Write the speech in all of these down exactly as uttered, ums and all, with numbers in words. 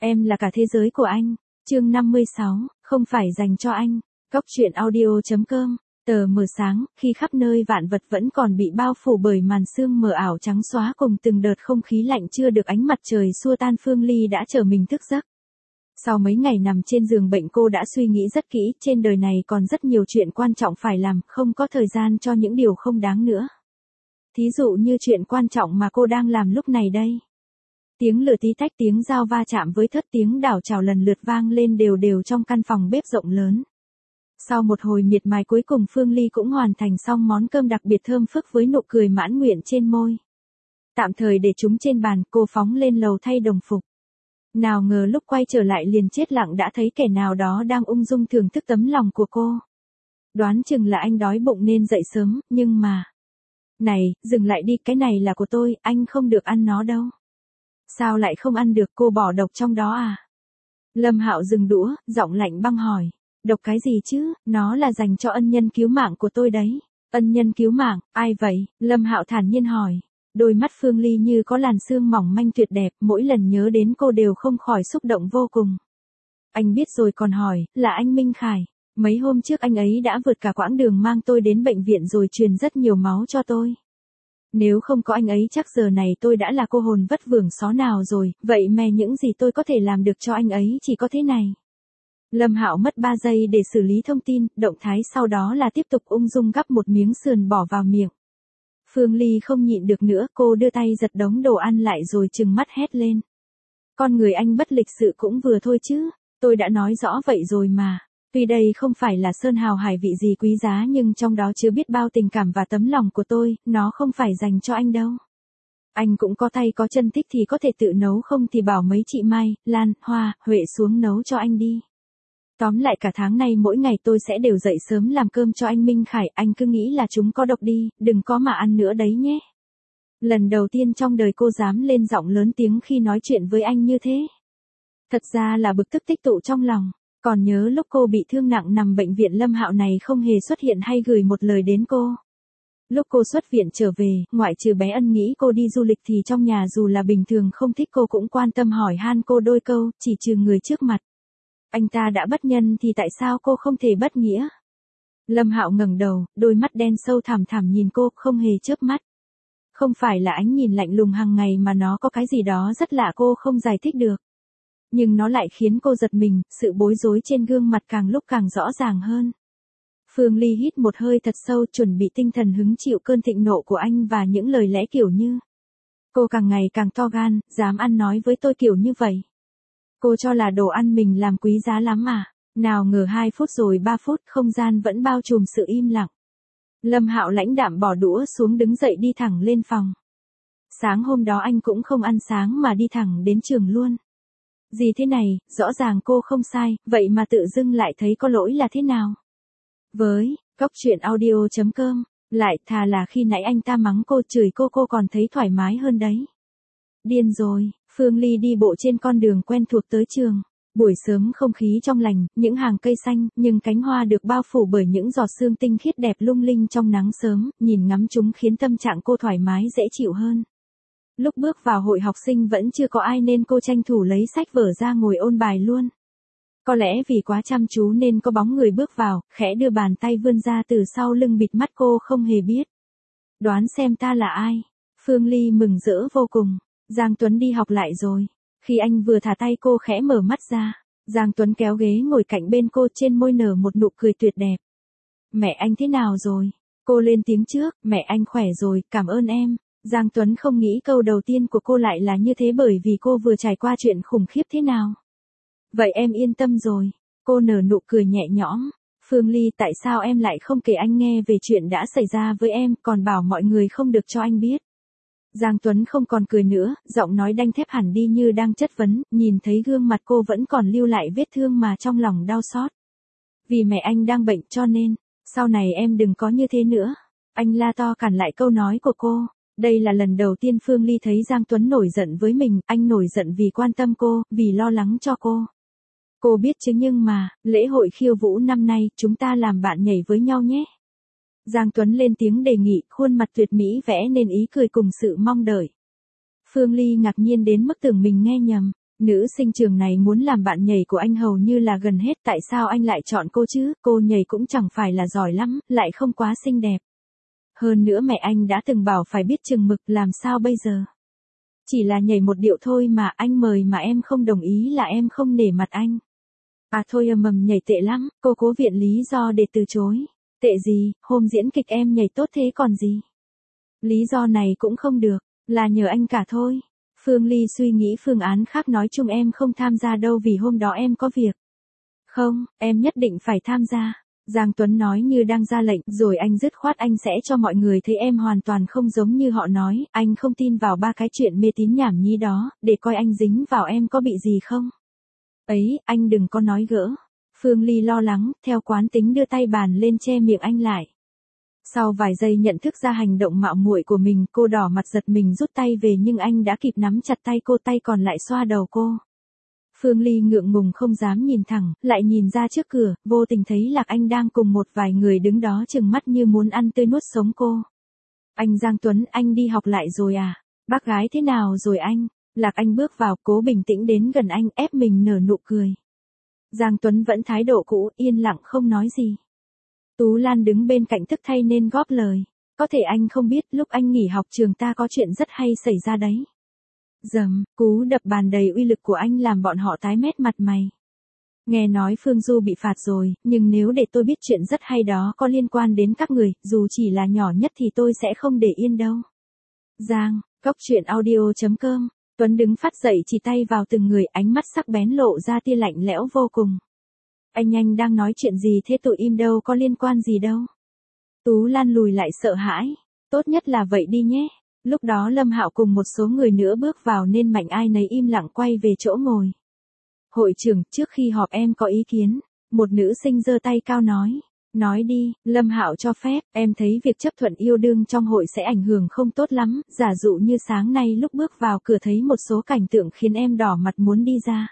Em là cả thế giới của anh. Chương năm mươi sáu, không phải dành cho anh. Cóc truyện audio chấm com. Tờ mờ sáng, khi khắp nơi vạn vật vẫn còn bị bao phủ bởi màn sương mờ ảo trắng xóa cùng từng đợt không khí lạnh chưa được ánh mặt trời xua tan, Phương Ly đã trở mình thức giấc. Sau mấy ngày nằm trên giường bệnh, cô đã suy nghĩ rất kỹ, trên đời này còn rất nhiều chuyện quan trọng phải làm, không có thời gian cho những điều không đáng nữa. Thí dụ như chuyện quan trọng mà cô đang làm lúc này đây. Tiếng lửa tí tách, tiếng dao va chạm với thớt, tiếng đảo chảo lần lượt vang lên đều đều trong căn phòng bếp rộng lớn. Sau một hồi miệt mài, cuối cùng Phương Ly cũng hoàn thành xong món cơm đặc biệt thơm phức với nụ cười mãn nguyện trên môi. Tạm thời để chúng trên bàn, cô phóng lên lầu thay đồng phục. Nào ngờ lúc quay trở lại liền chết lặng đã thấy kẻ nào đó đang ung dung thưởng thức tấm lòng của cô. Đoán chừng là anh đói bụng nên dậy sớm, nhưng mà... Này, dừng lại đi, cái này là của tôi, anh không được ăn nó đâu. Sao lại không ăn được, cô bỏ độc trong đó à? Lâm Hạo dừng đũa, giọng lạnh băng hỏi. Độc cái gì chứ, nó là dành cho ân nhân cứu mạng của tôi đấy. Ân nhân cứu mạng, ai vậy? Lâm Hạo thản nhiên hỏi. Đôi mắt Phương Ly như có làn sương mỏng manh tuyệt đẹp, mỗi lần nhớ đến cô đều không khỏi xúc động vô cùng. Anh biết rồi còn hỏi, là anh Minh Khải. Mấy hôm trước anh ấy đã vượt cả quãng đường mang tôi đến bệnh viện rồi truyền rất nhiều máu cho tôi. Nếu không có anh ấy chắc giờ này tôi đã là cô hồn vất vưởng xó nào rồi, vậy mà những gì tôi có thể làm được cho anh ấy chỉ có thế này. Lâm Hạo mất ba giây để xử lý thông tin, động thái sau đó là tiếp tục ung dung gắp một miếng sườn bỏ vào miệng. Phương Ly không nhịn được nữa, cô đưa tay giật đống đồ ăn lại rồi trừng mắt hét lên. Con người anh bất lịch sự cũng vừa thôi chứ, tôi đã nói rõ vậy rồi mà. Tuy đây không phải là sơn hào hải vị gì quý giá nhưng trong đó chứa biết bao tình cảm và tấm lòng của tôi, nó không phải dành cho anh đâu. Anh cũng có tay có chân, thích thì có thể tự nấu, không thì bảo mấy chị Mai, Lan, Hoa, Huệ xuống nấu cho anh đi. Tóm lại cả tháng nay mỗi ngày tôi sẽ đều dậy sớm làm cơm cho anh Minh Khải, anh cứ nghĩ là chúng có độc đi, đừng có mà ăn nữa đấy nhé. Lần đầu tiên trong đời cô dám lên giọng lớn tiếng khi nói chuyện với anh như thế. Thật ra là bực tức tích tụ trong lòng. Còn nhớ lúc cô bị thương nặng nằm bệnh viện, Lâm Hạo này không hề xuất hiện hay gửi một lời đến cô. Lúc cô xuất viện trở về, ngoại trừ bé Ân nghĩ cô đi du lịch thì trong nhà dù là bình thường không thích cô cũng quan tâm hỏi han cô đôi câu, chỉ trừ người trước mặt. Anh ta đã bất nhân thì tại sao cô không thể bất nghĩa? Lâm Hạo ngẩng đầu, đôi mắt đen sâu thẳm thẳm nhìn cô, không hề chớp mắt. Không phải là ánh nhìn lạnh lùng hàng ngày mà nó có cái gì đó rất lạ cô không giải thích được. Nhưng nó lại khiến cô giật mình, sự bối rối trên gương mặt càng lúc càng rõ ràng hơn. Phương Ly hít một hơi thật sâu, chuẩn bị tinh thần hứng chịu cơn thịnh nộ của anh và những lời lẽ kiểu như. Cô càng ngày càng to gan, dám ăn nói với tôi kiểu như vậy. Cô cho là đồ ăn mình làm quý giá lắm à? Nào ngờ hai phút rồi ba phút, không gian vẫn bao trùm sự im lặng. Lâm Hạo lãnh đạm bỏ đũa xuống, đứng dậy đi thẳng lên phòng. Sáng hôm đó anh cũng không ăn sáng mà đi thẳng đến trường luôn. Gì thế này, rõ ràng cô không sai, vậy mà tự dưng lại thấy có lỗi là thế nào? Với, cóc truyện audio chấm com, lại thà là khi nãy anh ta mắng cô chửi cô cô còn thấy thoải mái hơn đấy. Điên rồi, Phương Ly đi bộ trên con đường quen thuộc tới trường. Buổi sớm không khí trong lành, những hàng cây xanh, nhưng cánh hoa được bao phủ bởi những giọt sương tinh khiết đẹp lung linh trong nắng sớm, nhìn ngắm chúng khiến tâm trạng cô thoải mái dễ chịu hơn. Lúc bước vào hội học sinh vẫn chưa có ai nên cô tranh thủ lấy sách vở ra ngồi ôn bài luôn. Có lẽ vì quá chăm chú nên có bóng người bước vào, khẽ đưa bàn tay vươn ra từ sau lưng bịt mắt cô không hề biết. Đoán xem ta là ai? Phương Ly mừng rỡ vô cùng. Giang Tuấn đi học lại rồi. Khi anh vừa thả tay cô khẽ mở mắt ra. Giang Tuấn kéo ghế ngồi cạnh bên cô, trên môi nở một nụ cười tuyệt đẹp. Mẹ anh thế nào rồi? Cô lên tiếng trước, mẹ anh khỏe rồi, cảm ơn em. Giang Tuấn không nghĩ câu đầu tiên của cô lại là như thế bởi vì cô vừa trải qua chuyện khủng khiếp thế nào. Vậy em yên tâm rồi. Cô nở nụ cười nhẹ nhõm. Phương Ly, tại sao em lại không kể anh nghe về chuyện đã xảy ra với em, còn bảo mọi người không được cho anh biết? Giang Tuấn không còn cười nữa, giọng nói đanh thép hẳn đi như đang chất vấn, nhìn thấy gương mặt cô vẫn còn lưu lại vết thương mà trong lòng đau xót. Vì mẹ anh đang bệnh cho nên, sau này em đừng có như thế nữa. Anh la to cản lại câu nói của cô. Đây là lần đầu tiên Phương Ly thấy Giang Tuấn nổi giận với mình, anh nổi giận vì quan tâm cô, vì lo lắng cho cô. Cô biết chứ, nhưng mà, lễ hội khiêu vũ năm nay, chúng ta làm bạn nhảy với nhau nhé. Giang Tuấn lên tiếng đề nghị, khuôn mặt tuyệt mỹ vẽ nên ý cười cùng sự mong đợi. Phương Ly ngạc nhiên đến mức tưởng mình nghe nhầm. Nữ sinh trường này muốn làm bạn nhảy của anh hầu như là gần hết, tại sao anh lại chọn cô chứ, cô nhảy cũng chẳng phải là giỏi lắm, lại không quá xinh đẹp. Hơn nữa mẹ anh đã từng bảo phải biết chừng mực, làm sao bây giờ? Chỉ là nhảy một điệu thôi mà, anh mời mà em không đồng ý là em không nể mặt anh. À thôi ầm ầm nhảy tệ lắm, cô cố viện lý do để từ chối. Tệ gì, hôm diễn kịch em nhảy tốt thế còn gì. Lý do này cũng không được, là nhờ anh cả thôi. Phương Ly suy nghĩ phương án khác, nói chung em không tham gia đâu vì hôm đó em có việc. Không, em nhất định phải tham gia. Giang Tuấn nói như đang ra lệnh, rồi anh dứt khoát anh sẽ cho mọi người thấy em hoàn toàn không giống như họ nói, anh không tin vào ba cái chuyện mê tín nhảm nhí đó, để coi anh dính vào em có bị gì không. Ấy, anh đừng có nói gỡ. Phương Ly lo lắng, theo quán tính đưa tay bàn lên che miệng anh lại. Sau vài giây nhận thức ra hành động mạo muội của mình, cô đỏ mặt giật mình rút tay về nhưng anh đã kịp nắm chặt tay cô, tay còn lại xoa đầu cô. Phương Ly ngượng ngùng không dám nhìn thẳng, lại nhìn ra trước cửa, vô tình thấy Lạc Anh đang cùng một vài người đứng đó trừng mắt như muốn ăn tươi nuốt sống cô. Anh Giang Tuấn, anh đi học lại rồi à? Bác gái thế nào rồi anh? Lạc Anh bước vào, cố bình tĩnh đến gần anh, ép mình nở nụ cười. Giang Tuấn vẫn thái độ cũ, yên lặng không nói gì. Tú Lan đứng bên cạnh thức thay nên góp lời. Có thể anh không biết, lúc anh nghỉ học trường ta có chuyện rất hay xảy ra đấy. Dầm, cú đập bàn đầy uy lực của anh làm bọn họ tái mét mặt mày. Nghe nói Phương Du bị phạt rồi, nhưng nếu để tôi biết chuyện rất hay đó có liên quan đến các người, dù chỉ là nhỏ nhất thì tôi sẽ không để yên đâu. Giang, Góc Chuyện Audio chấm com. Tuấn đứng phát dậy chỉ tay vào từng người, ánh mắt sắc bén lộ ra tia lạnh lẽo vô cùng. Anh anh đang nói chuyện gì thế, tụi im đâu có liên quan gì đâu. Tú Lan lùi lại sợ hãi. Tốt nhất là vậy đi nhé. Lúc đó Lâm Hạo cùng một số người nữa bước vào nên mạnh ai nấy im lặng quay về chỗ ngồi. Hội trưởng, trước khi họp em có ý kiến. Một nữ sinh giơ tay cao nói. Nói đi, Lâm Hạo cho phép, em thấy việc chấp thuận yêu đương trong hội sẽ ảnh hưởng không tốt lắm, giả dụ như sáng nay lúc bước vào cửa thấy một số cảnh tượng khiến em đỏ mặt muốn đi ra.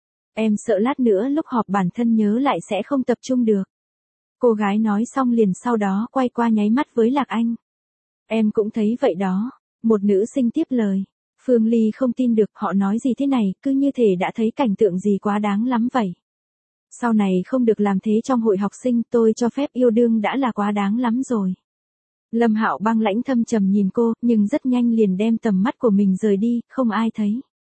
Em sợ lát nữa lúc họp bản thân nhớ lại sẽ không tập trung được. Cô gái nói xong liền sau đó quay qua nháy mắt với Lạc Anh. Em cũng thấy vậy đó. Một nữ sinh tiếp lời. Phương Ly không tin được, họ nói gì thế này, cứ như thể đã thấy cảnh tượng gì quá đáng lắm vậy. Sau này không được làm thế trong hội học sinh, tôi cho phép yêu đương đã là quá đáng lắm rồi. Lâm Hạo băng lãnh thâm trầm nhìn cô, nhưng rất nhanh liền đem tầm mắt của mình rời đi, không ai thấy.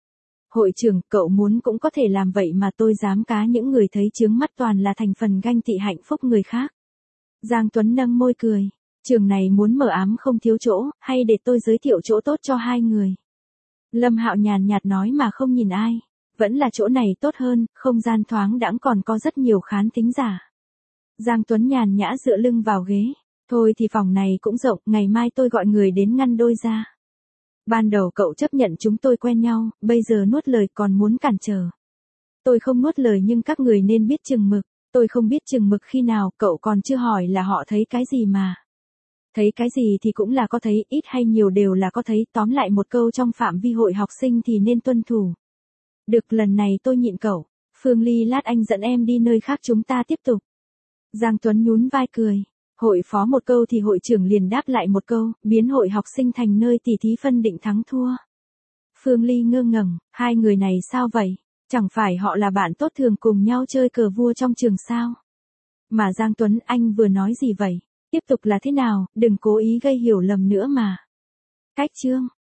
Hội trưởng, cậu muốn cũng có thể làm vậy mà tôi dám cá những người thấy chướng mắt toàn là thành phần ganh tị hạnh phúc người khác. Giang Tuấn nâng môi cười. Trường này muốn mở ám không thiếu chỗ, hay để tôi giới thiệu chỗ tốt cho hai người. Lâm Hạo nhàn nhạt nói mà không nhìn ai. Vẫn là chỗ này tốt hơn, không gian thoáng đãng còn có rất nhiều khán thính giả. Giang Tuấn nhàn nhã dựa lưng vào ghế. Thôi thì phòng này cũng rộng, ngày mai tôi gọi người đến ngăn đôi ra. Ban đầu cậu chấp nhận chúng tôi quen nhau, bây giờ nuốt lời còn muốn cản trở. Tôi không nuốt lời nhưng các người nên biết chừng mực. Tôi không biết chừng mực khi nào, cậu còn chưa hỏi là họ thấy cái gì mà. Thấy cái gì thì cũng là có thấy, ít hay nhiều đều là có thấy, tóm lại một câu trong phạm vi hội học sinh thì nên tuân thủ. Được, lần này tôi nhịn cậu. Phương Ly, lát anh dẫn em đi nơi khác chúng ta tiếp tục. Giang Tuấn nhún vai cười. Hội phó một câu thì hội trưởng liền đáp lại một câu, biến hội học sinh thành nơi tỉ thí phân định thắng thua. Phương Ly ngơ ngẩn, hai người này sao vậy? Chẳng phải họ là bạn tốt thường cùng nhau chơi cờ vua trong trường sao? Mà Giang Tuấn, anh vừa nói gì vậy? Tiếp tục là thế nào, đừng cố ý gây hiểu lầm nữa mà. Cách chương.